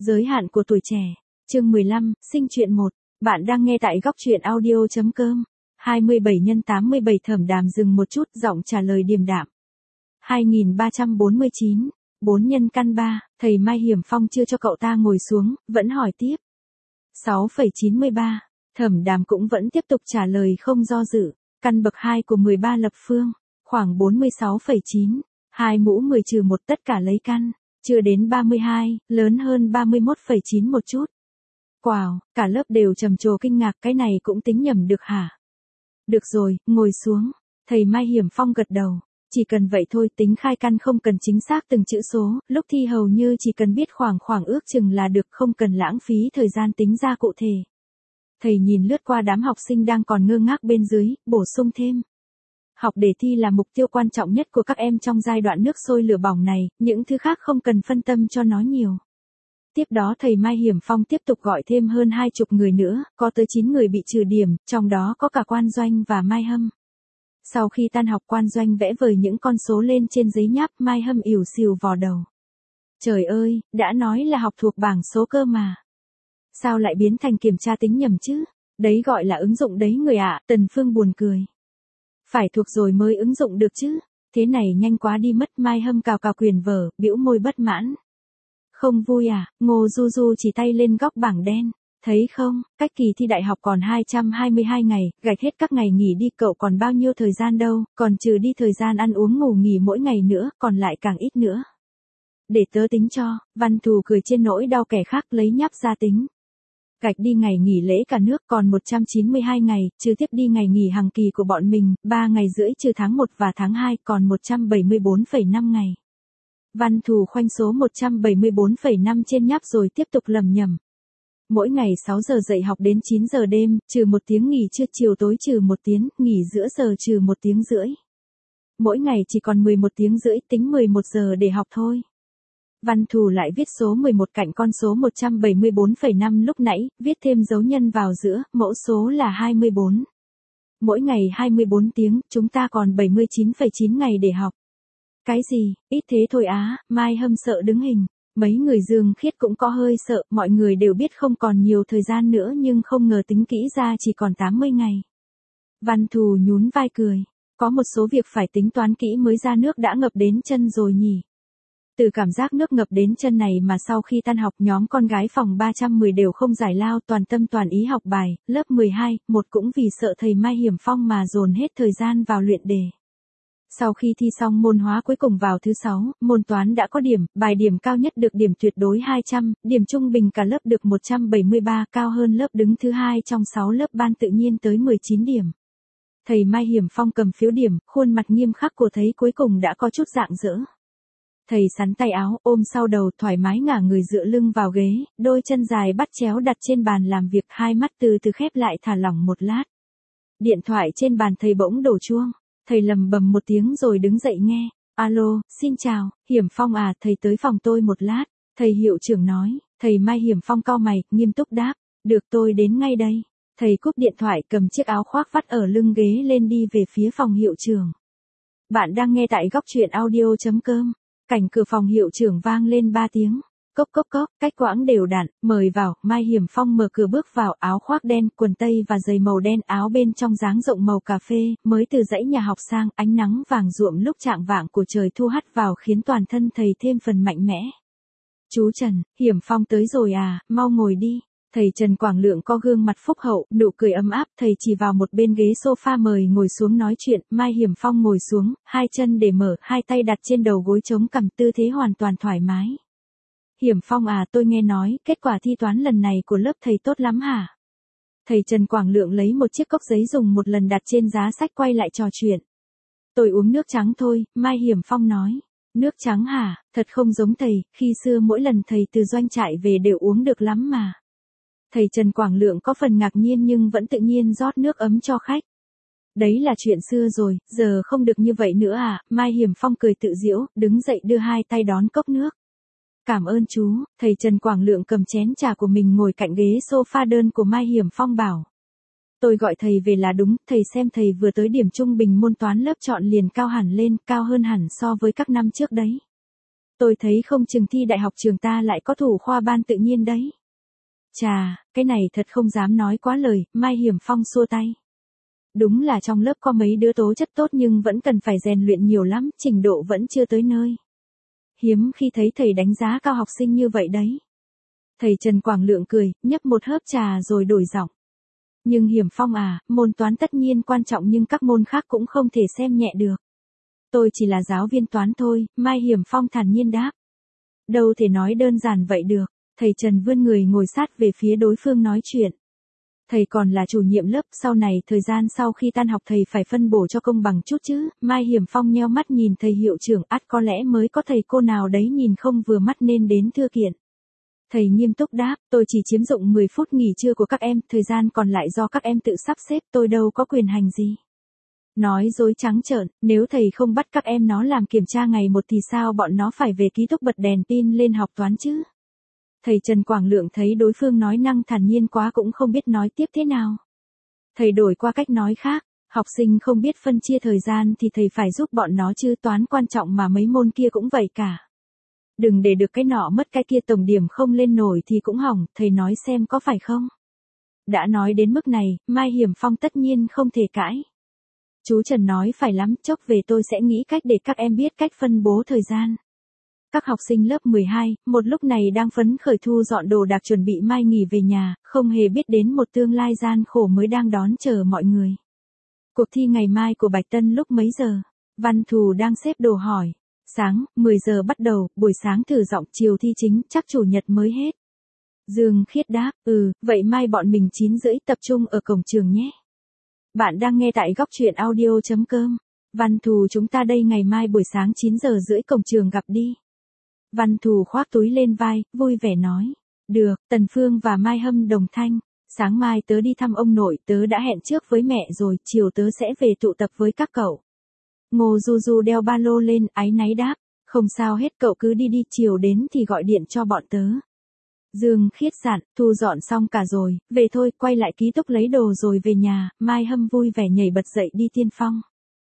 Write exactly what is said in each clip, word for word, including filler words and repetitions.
Giới hạn của tuổi trẻ. Chương mười lăm, sinh truyện một. Bạn đang nghe tại góc truyện audio chấm com. hai mươi bảy nhân tám mươi bảy Thẩm Đàm dừng một chút, giọng trả lời điềm đạm. hai nghìn ba trăm bốn mươi chín. bốn nhân căn ba, thầy Mai Hiểm Phong chưa cho cậu ta ngồi xuống, vẫn hỏi tiếp. sáu phẩy chín mươi ba. Thẩm Đàm cũng vẫn tiếp tục trả lời không do dự. Căn bậc hai của mười ba lập phương, khoảng bốn mươi sáu phẩy chín. hai mũ mười trừ một tất cả lấy căn. Chưa đến ba mươi hai, lớn hơn ba mươi mốt phẩy chín một chút. Wow, cả lớp đều trầm trồ kinh ngạc, cái này cũng tính nhầm được hả? Được rồi, ngồi xuống. Thầy Mai Hiểm Phong gật đầu. Chỉ cần vậy thôi, tính khai căn không cần chính xác từng chữ số, lúc thi hầu như chỉ cần biết khoảng khoảng ước chừng là được, không cần lãng phí thời gian tính ra cụ thể. Thầy nhìn lướt qua đám học sinh đang còn ngơ ngác bên dưới, bổ sung thêm. Học để thi là mục tiêu quan trọng nhất của các em trong giai đoạn nước sôi lửa bỏng này, những thứ khác không cần phân tâm cho nó nhiều. Tiếp đó thầy Mai Hiểm Phong tiếp tục gọi thêm hơn hai chục người nữa, có tới chín người bị trừ điểm, trong đó có cả Quan Doanh và Mai Hâm. Sau khi tan học, Quan Doanh vẽ vời những con số lên trên giấy nháp, Mai Hâm ỉu xìu vò đầu. Trời ơi, đã nói là học thuộc bảng số cơ mà. Sao lại biến thành kiểm tra tính nhầm chứ? Đấy gọi là ứng dụng đấy người ạ. Tần Phương buồn cười. Phải thuộc rồi mới ứng dụng được chứ. Thế này nhanh quá đi mất. Mai Hâm cào cào quyền vở, bĩu môi bất mãn. Không vui à? Ngô Du Du chỉ tay lên góc bảng đen. Thấy không, cách kỳ thi đại học còn hai trăm hai mươi hai ngày, gạch hết các ngày nghỉ đi, cậu còn bao nhiêu thời gian đâu, còn trừ đi thời gian ăn uống ngủ nghỉ mỗi ngày nữa, còn lại càng ít nữa. Để tớ tính cho. Văn Thù cười trên nỗi đau kẻ khác, lấy nháp ra tính. Gạch đi ngày nghỉ lễ cả nước còn một trăm chín mươi hai ngày, trừ tiếp đi ngày nghỉ hàng kỳ của bọn mình, ba ngày rưỡi trừ tháng một và tháng hai còn một trăm bảy mươi bốn phẩy năm ngày. Văn Thù khoanh số một trăm bảy mươi bốn phẩy năm trên nháp rồi tiếp tục lầm nhầm. Mỗi ngày sáu giờ dậy học đến chín giờ đêm, trừ một tiếng nghỉ trưa, chiều tối trừ một tiếng, nghỉ giữa giờ trừ một tiếng rưỡi. Mỗi ngày chỉ còn mười một tiếng rưỡi, tính mười một giờ để học thôi. Văn Thù lại viết số mười một cạnh con số một trăm bảy mươi bốn phẩy năm lúc nãy, viết thêm dấu nhân vào giữa, mẫu số là hai mươi bốn. Mỗi ngày hai mươi bốn tiếng, chúng ta còn bảy mươi chín phẩy chín ngày để học. Cái gì, ít thế thôi á? Mai Hâm sợ đứng hình. Mấy người Dương Khiết cũng có hơi sợ, mọi người đều biết không còn nhiều thời gian nữa nhưng không ngờ tính kỹ ra chỉ còn tám mươi ngày. Văn Thù nhún vai cười. Có một số việc phải tính toán kỹ mới ra nước đã ngập đến chân rồi nhỉ. Từ cảm giác nước ngập đến chân này mà sau khi tan học nhóm con gái phòng ba trăm mười đều không giải lao, toàn tâm toàn ý học bài, lớp mười hai, một cũng vì sợ thầy Mai Hiểm Phong mà dồn hết thời gian vào luyện đề. Sau khi thi xong môn hóa cuối cùng vào thứ sáu, môn toán đã có điểm, bài điểm cao nhất được điểm tuyệt đối hai trăm, điểm trung bình cả lớp được một trăm bảy mươi ba, cao hơn lớp đứng thứ hai trong sáu lớp ban tự nhiên tới mười chín điểm. Thầy Mai Hiểm Phong cầm phiếu điểm, khuôn mặt nghiêm khắc của thấy cuối cùng đã có chút rạng rỡ. Thầy sắn tay áo, ôm sau đầu, thoải mái ngả người dựa lưng vào ghế, đôi chân dài bắt chéo đặt trên bàn làm việc, hai mắt từ từ khép lại, thả lỏng một lát. Điện thoại trên bàn thầy bỗng đổ chuông. Thầy lầm bầm một tiếng rồi đứng dậy nghe. Alo, xin chào, Hiểm Phong à, thầy tới phòng tôi một lát. Thầy hiệu trưởng nói. Thầy Mai Hiểm Phong cau mày, nghiêm túc đáp. Được, tôi đến ngay đây. Thầy cúp điện thoại, cầm chiếc áo khoác vắt ở lưng ghế lên đi về phía phòng hiệu trưởng. Bạn đang nghe tại góc truyện audio chấm com. Cảnh cửa phòng hiệu trưởng vang lên ba tiếng. Cốc cốc cốc, cách quãng đều đặn, mời vào. Mai Hiểm Phong mở cửa bước vào, áo khoác đen, quần tây và giày màu đen, áo bên trong dáng rộng màu cà phê, mới từ dãy nhà học sang, ánh nắng vàng ruộm lúc chạng vạng của trời thu hắt vào khiến toàn thân thầy thêm phần mạnh mẽ. Chú Trần, Hiểm Phong tới rồi à, mau ngồi đi. Thầy Trần Quảng Lượng có gương mặt phúc hậu, nụ cười ấm áp, thầy chỉ vào một bên ghế sofa mời ngồi xuống nói chuyện. Mai Hiểm Phong ngồi xuống, hai chân để mở, hai tay đặt trên đầu gối chống cằm, tư thế hoàn toàn thoải mái. Hiểm Phong à, tôi nghe nói, kết quả thi toán lần này của lớp thầy tốt lắm hả? Thầy Trần Quảng Lượng lấy một chiếc cốc giấy dùng một lần đặt trên giá sách quay lại trò chuyện. Tôi uống nước trắng thôi, Mai Hiểm Phong nói. Nước trắng hả, thật không giống thầy, khi xưa mỗi lần thầy từ doanh trại về đều uống được lắm mà. Thầy Trần Quảng Lượng có phần ngạc nhiên nhưng vẫn tự nhiên rót nước ấm cho khách. Đấy là chuyện xưa rồi, giờ không được như vậy nữa à? Mai Hiểm Phong cười tự giễu, đứng dậy đưa hai tay đón cốc nước. Cảm ơn chú. Thầy Trần Quảng Lượng cầm chén trà của mình ngồi cạnh ghế sofa đơn của Mai Hiểm Phong bảo. Tôi gọi thầy về là đúng, thầy xem thầy vừa tới điểm trung bình môn toán lớp chọn liền cao hẳn lên, cao hơn hẳn so với các năm trước đấy. tôi thấy không chừng thi đại học trường ta lại có thủ khoa ban tự nhiên đấy. Chà, cái này thật không dám nói quá lời, Mai Hiểm Phong xua tay. Đúng là trong lớp có mấy đứa tố chất tốt nhưng vẫn cần phải rèn luyện nhiều lắm, trình độ vẫn chưa tới nơi. Hiếm khi thấy thầy đánh giá cao học sinh như vậy đấy. Thầy Trần Quảng Lượng cười, nhấp một hớp trà rồi đổi giọng. Nhưng Hiểm Phong à, môn toán tất nhiên quan trọng nhưng các môn khác cũng không thể xem nhẹ được. Tôi chỉ là giáo viên toán thôi, Mai Hiểm Phong thản nhiên đáp. Đâu thể nói đơn giản vậy được, thầy Trần vươn người ngồi sát về phía đối phương nói chuyện. Thầy còn là chủ nhiệm lớp, sau này thời gian sau khi tan học thầy phải phân bổ cho công bằng chút chứ. Mai Hiểm Phong nheo mắt nhìn thầy hiệu trưởng, ắt có lẽ mới có thầy cô nào đấy nhìn không vừa mắt nên đến thưa kiện. Thầy nghiêm túc đáp, tôi chỉ chiếm dụng mười phút nghỉ trưa của các em, thời gian còn lại do các em tự sắp xếp, tôi đâu có quyền hành gì. Nói dối trắng trợn, nếu thầy không bắt các em nó làm kiểm tra ngày một thì sao bọn nó phải về ký túc bật đèn pin lên học toán chứ? Thầy Trần Quảng Lượng thấy đối phương nói năng thản nhiên quá cũng không biết nói tiếp thế nào. Thầy đổi qua cách nói khác, học sinh không biết phân chia thời gian thì thầy phải giúp bọn nó chứ, toán quan trọng mà mấy môn kia cũng vậy cả. Đừng để được cái nọ mất cái kia, tổng điểm không lên nổi thì cũng hỏng, thầy nói xem có phải không? Đã nói đến mức này, Mai Hiểm Phong tất nhiên không thể cãi. Chú Trần nói phải lắm, chốc về tôi sẽ nghĩ cách để các em biết cách phân bố thời gian. Các học sinh lớp mười hai, một lúc này đang phấn khởi thu dọn đồ đạc chuẩn bị mai nghỉ về nhà, không hề biết đến một tương lai gian khổ mới đang đón chờ mọi người. Cuộc thi ngày mai của Bạch Tân lúc mấy giờ? Văn Thù đang xếp đồ hỏi. Sáng, mười giờ bắt đầu, buổi sáng thử giọng, chiều thi chính, chắc chủ nhật mới hết. Dương Khiết đáp, ừ, vậy mai bọn mình chín rưỡi tập trung ở cổng trường nhé. Bạn đang nghe tại góc truyện audio chấm com. Văn Thù chúng ta đây ngày mai buổi sáng chín giờ rưỡi cổng trường gặp đi. Văn Thù khoác túi lên vai, vui vẻ nói. Được, Tần Phương và Mai Hâm đồng thanh. Sáng mai tớ đi thăm ông nội, tớ đã hẹn trước với mẹ rồi, chiều tớ sẽ về tụ tập với các cậu. Ngô Du Du đeo ba lô lên, áy náy đáp. Không sao hết, cậu cứ đi đi, chiều đến thì gọi điện cho bọn tớ. Dương Khiết dặn, thu dọn xong cả rồi, về thôi, quay lại ký túc lấy đồ rồi về nhà. Mai Hâm vui vẻ nhảy bật dậy đi tiên phong.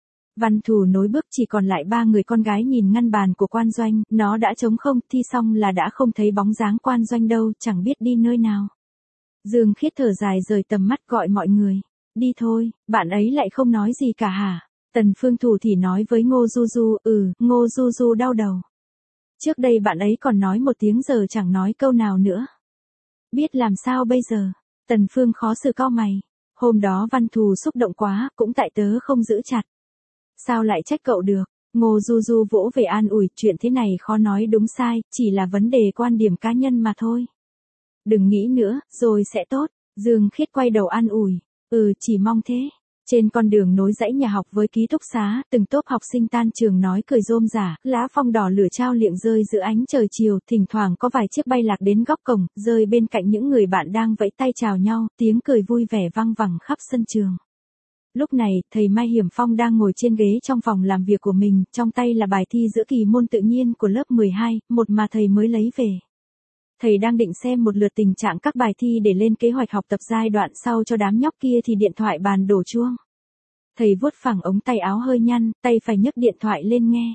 Văn Thù nối bước, chỉ còn lại ba người con gái nhìn ngăn bàn của Quan Doanh, nó đã trống không, thi xong là đã không thấy bóng dáng Quan Doanh đâu, chẳng biết đi nơi nào. Dương Khiết thở dài rời tầm mắt gọi mọi người. Đi thôi, bạn ấy lại không nói gì cả hả? Tần Phương Thủ thì nói với Ngô Du Du, ừ, Ngô Du Du đau đầu. Trước đây bạn ấy còn nói một tiếng giờ chẳng nói câu nào nữa. Biết làm sao bây giờ? Tần Phương khó xử cau mày. Hôm đó Văn Thù xúc động quá, cũng tại tớ không giữ chặt. Sao lại trách cậu được? Ngô Du Du vỗ về an ủi, chuyện thế này khó nói đúng sai, chỉ là vấn đề quan điểm cá nhân mà thôi. Đừng nghĩ nữa, rồi sẽ tốt. Dương Khiết quay đầu an ủi. Ừ, chỉ mong thế. Trên con đường nối dãy nhà học với ký túc xá, từng tốp học sinh tan trường nói cười rôm rả, lá phong đỏ lửa trao liệng rơi giữa ánh trời chiều, thỉnh thoảng có vài chiếc bay lạc đến góc cổng, rơi bên cạnh những người bạn đang vẫy tay chào nhau, tiếng cười vui vẻ vang vẳng khắp sân trường. Lúc này, thầy Mai Hiểm Phong đang ngồi trên ghế trong phòng làm việc của mình, trong tay là bài thi giữa kỳ môn tự nhiên của lớp mười hai, một mà thầy mới lấy về. Thầy đang định xem một lượt tình trạng các bài thi để lên kế hoạch học tập giai đoạn sau cho đám nhóc kia thì điện thoại bàn đổ chuông. Thầy vuốt phẳng ống tay áo hơi nhăn, tay phải nhấc điện thoại lên nghe.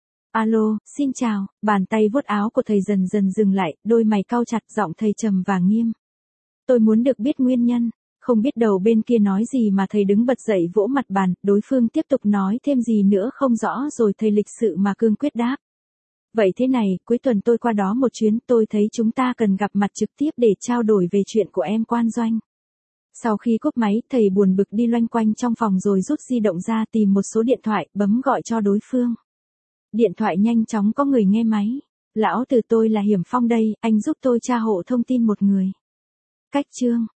Alo, xin chào, bàn tay vuốt áo của thầy dần dần dừng lại, đôi mày cau chặt, giọng thầy trầm và nghiêm. Tôi muốn được biết nguyên nhân. Không biết đầu bên kia nói gì mà thầy đứng bật dậy vỗ mặt bàn, đối phương tiếp tục nói thêm gì nữa không rõ rồi thầy lịch sự mà cương quyết đáp. Vậy thế này, cuối tuần tôi qua đó một chuyến, tôi thấy chúng ta cần gặp mặt trực tiếp để trao đổi về chuyện của em Quan Doanh. Sau khi cúp máy, thầy buồn bực đi loanh quanh trong phòng rồi rút di động ra tìm một số điện thoại, bấm gọi cho đối phương. Điện thoại nhanh chóng có người nghe máy. Lão từ tôi là Hiểm Phong đây, anh giúp tôi tra hộ thông tin một người. Cách chương.